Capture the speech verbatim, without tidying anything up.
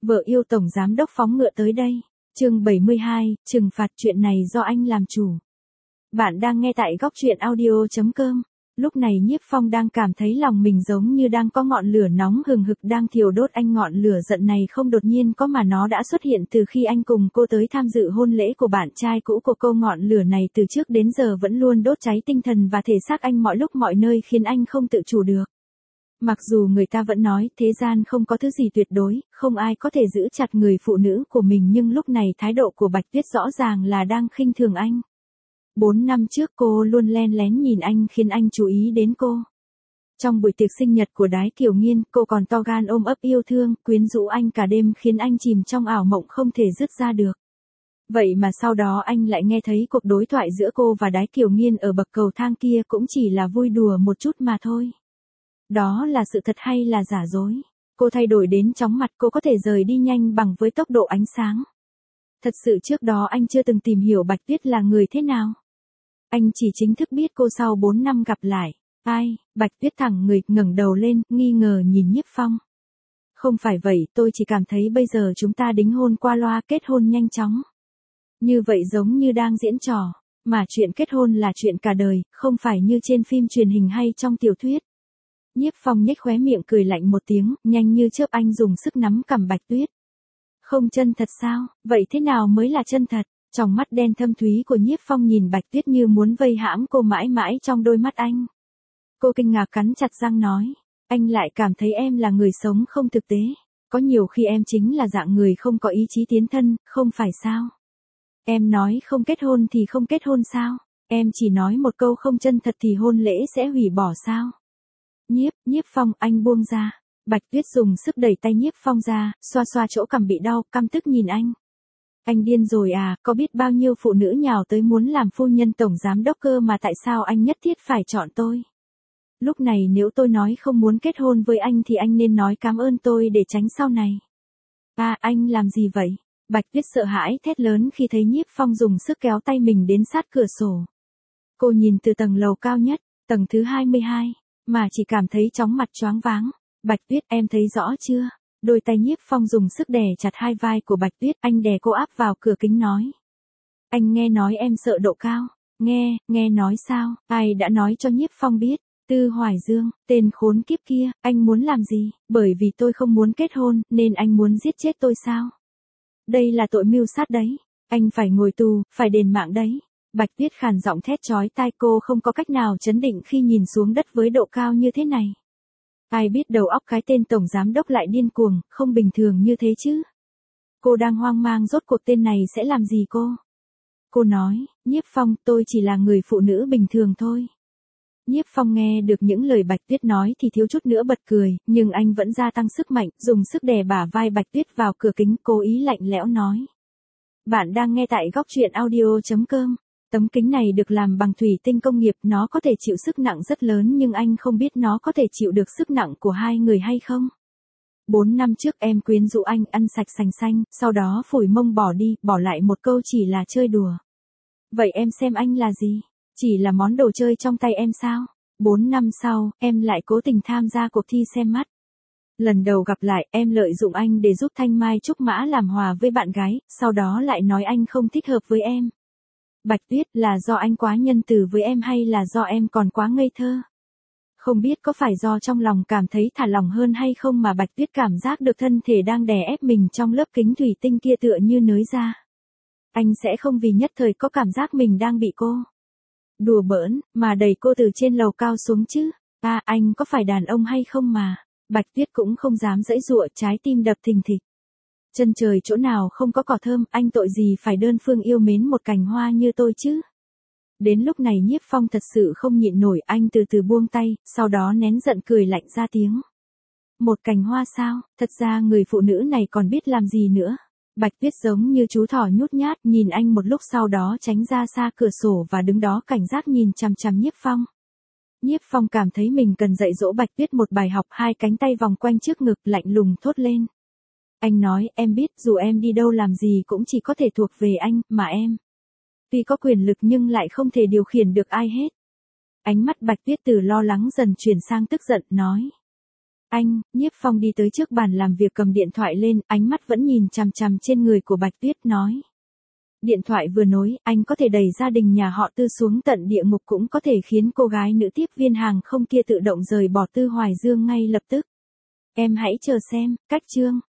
Vợ yêu tổng giám đốc phóng ngựa tới đây. Chương bảy mươi hai, trừng phạt, chuyện này do anh làm chủ. Bạn đang nghe tại góc truyện audio chấm com. Lúc này Nhiếp Phong đang cảm thấy lòng mình giống như đang có ngọn lửa nóng hừng hực đang thiêu đốt anh. Ngọn lửa giận này không đột nhiên có mà nó đã xuất hiện từ khi anh cùng cô tới tham dự hôn lễ của bạn trai cũ của cô. Ngọn lửa này từ trước đến giờ vẫn luôn đốt cháy tinh thần và thể xác anh mọi lúc mọi nơi, khiến anh không tự chủ được. Mặc dù người ta vẫn nói thế gian không có thứ gì tuyệt đối, không ai có thể giữ chặt người phụ nữ của mình, nhưng lúc này thái độ của Bạch Tuyết rõ ràng là đang khinh thường anh. Bốn năm trước cô luôn len lén nhìn anh khiến anh chú ý đến cô. Trong buổi tiệc sinh nhật của Đái Kiều Nghiên, cô còn to gan ôm ấp yêu thương, quyến rũ anh cả đêm khiến anh chìm trong ảo mộng không thể dứt ra được. Vậy mà sau đó anh lại nghe thấy cuộc đối thoại giữa cô và Đái Kiều Nghiên ở bậc cầu thang kia cũng chỉ là vui đùa một chút mà thôi. Đó là sự thật hay là giả dối? Cô thay đổi đến chóng mặt, cô có thể rời đi nhanh bằng với tốc độ ánh sáng. Thật sự trước đó anh chưa từng tìm hiểu Bạch Tuyết là người thế nào. Anh chỉ chính thức biết cô sau bốn năm gặp lại. Ai? Bạch Tuyết thẳng người, ngẩng đầu lên, nghi ngờ nhìn Nhiếp Phong. Không phải vậy, tôi chỉ cảm thấy bây giờ chúng ta đính hôn qua loa, kết hôn nhanh chóng. Như vậy giống như đang diễn trò. Mà chuyện kết hôn là chuyện cả đời, không phải như trên phim truyền hình hay trong tiểu thuyết. Nhiếp Phong nhếch khóe miệng cười lạnh một tiếng, nhanh như chớp anh dùng sức nắm cằm Bạch Tuyết. Không chân thật sao? Vậy thế nào mới là chân thật? Trong mắt đen thâm thúy của Nhiếp Phong nhìn Bạch Tuyết như muốn vây hãm cô mãi mãi trong đôi mắt anh. Cô kinh ngạc cắn chặt răng nói, anh lại cảm thấy em là người sống không thực tế. Có nhiều khi em chính là dạng người không có ý chí tiến thân, không phải sao? Em nói không kết hôn thì không kết hôn sao? Em chỉ nói một câu không chân thật thì hôn lễ sẽ hủy bỏ sao? Nhiếp, Nhiếp Phong, anh buông ra. Bạch Tuyết dùng sức đẩy tay Nhiếp Phong ra, xoa xoa chỗ cằm bị đau, căm tức nhìn anh. Anh điên rồi à, có biết bao nhiêu phụ nữ nhào tới muốn làm phu nhân tổng giám đốc cơ mà tại sao anh nhất thiết phải chọn tôi? Lúc này nếu tôi nói không muốn kết hôn với anh thì anh nên nói cảm ơn tôi để tránh sau này. À, anh làm gì vậy? Bạch Tuyết sợ hãi thét lớn khi thấy Nhiếp Phong dùng sức kéo tay mình đến sát cửa sổ. Cô nhìn từ tầng lầu cao nhất, tầng thứ hai mươi hai. Mà chỉ cảm thấy chóng mặt choáng váng. Bạch Tuyết, em thấy rõ chưa? Đôi tay Nhiếp Phong dùng sức đè chặt hai vai của Bạch Tuyết, anh đè cô áp vào cửa kính nói. Anh nghe nói em sợ độ cao. Nghe, nghe nói sao? Ai đã nói cho Nhiếp Phong biết? Tư Hoài Dương, tên khốn kiếp kia, anh muốn làm gì? Bởi vì tôi không muốn kết hôn, nên anh muốn giết chết tôi sao? Đây là tội mưu sát đấy. Anh phải ngồi tù, phải đền mạng đấy. Bạch Tuyết khàn giọng thét chói tai, cô không có cách nào trấn định khi nhìn xuống đất với độ cao như thế này. Ai biết đầu óc cái tên tổng giám đốc lại điên cuồng, không bình thường như thế chứ. Cô đang hoang mang rốt cuộc tên này sẽ làm gì cô? Cô nói, Nhiếp Phong, tôi chỉ là người phụ nữ bình thường thôi. Nhiếp Phong nghe được những lời Bạch Tuyết nói thì thiếu chút nữa bật cười, nhưng anh vẫn gia tăng sức mạnh, dùng sức đè bả vai Bạch Tuyết vào cửa kính, cố ý lạnh lẽo nói. Bạn đang nghe tại góc truyện audio chấm com. Tấm kính này được làm bằng thủy tinh công nghiệp, nó có thể chịu sức nặng rất lớn nhưng anh không biết nó có thể chịu được sức nặng của hai người hay không. Bốn năm trước em quyến rũ anh ăn sạch sành xanh, sau đó phủi mông bỏ đi, bỏ lại một câu chỉ là chơi đùa. Vậy em xem anh là gì? Chỉ là món đồ chơi trong tay em sao? Bốn năm sau, em lại cố tình tham gia cuộc thi xem mắt. Lần đầu gặp lại, em lợi dụng anh để giúp Thanh Mai Trúc Mã làm hòa với bạn gái, sau đó lại nói anh không thích hợp với em. Bạch Tuyết, là do anh quá nhân từ với em hay là do em còn quá ngây thơ? Không biết có phải do trong lòng cảm thấy thả lỏng hơn hay không mà Bạch Tuyết cảm giác được thân thể đang đè ép mình trong lớp kính thủy tinh kia tựa như nới ra. Anh sẽ không vì nhất thời có cảm giác mình đang bị cô đùa bỡn, mà đẩy cô từ trên lầu cao xuống chứ. À, anh có phải đàn ông hay không mà? Bạch Tuyết cũng không dám giãy giụa, trái tim đập thình thịch. Chân trời chỗ nào không có cỏ thơm, anh tội gì phải đơn phương yêu mến một cành hoa như tôi chứ? Đến lúc này Nhiếp Phong thật sự không nhịn nổi, anh từ từ buông tay, sau đó nén giận cười lạnh ra tiếng. Một cành hoa sao? Thật ra người phụ nữ này còn biết làm gì nữa? Bạch Tuyết giống như chú thỏ nhút nhát, nhìn anh một lúc sau đó tránh ra xa cửa sổ và đứng đó cảnh giác nhìn chằm chằm Nhiếp Phong. Nhiếp Phong cảm thấy mình cần dạy dỗ Bạch Tuyết một bài học, hai cánh tay vòng quanh trước ngực lạnh lùng thốt lên. Anh nói, em biết dù em đi đâu làm gì cũng chỉ có thể thuộc về anh, mà em tuy có quyền lực nhưng lại không thể điều khiển được ai hết. Ánh mắt Bạch Tuyết từ lo lắng dần chuyển sang tức giận, nói. Anh, Nhiếp Phong đi tới trước bàn làm việc cầm điện thoại lên, ánh mắt vẫn nhìn chằm chằm trên người của Bạch Tuyết nói. Điện thoại vừa nối, anh có thể đẩy gia đình nhà họ Tư xuống tận địa ngục, cũng có thể khiến cô gái nữ tiếp viên hàng không kia tự động rời bỏ Tư Hoài Dương ngay lập tức. Em hãy chờ xem, cách chương.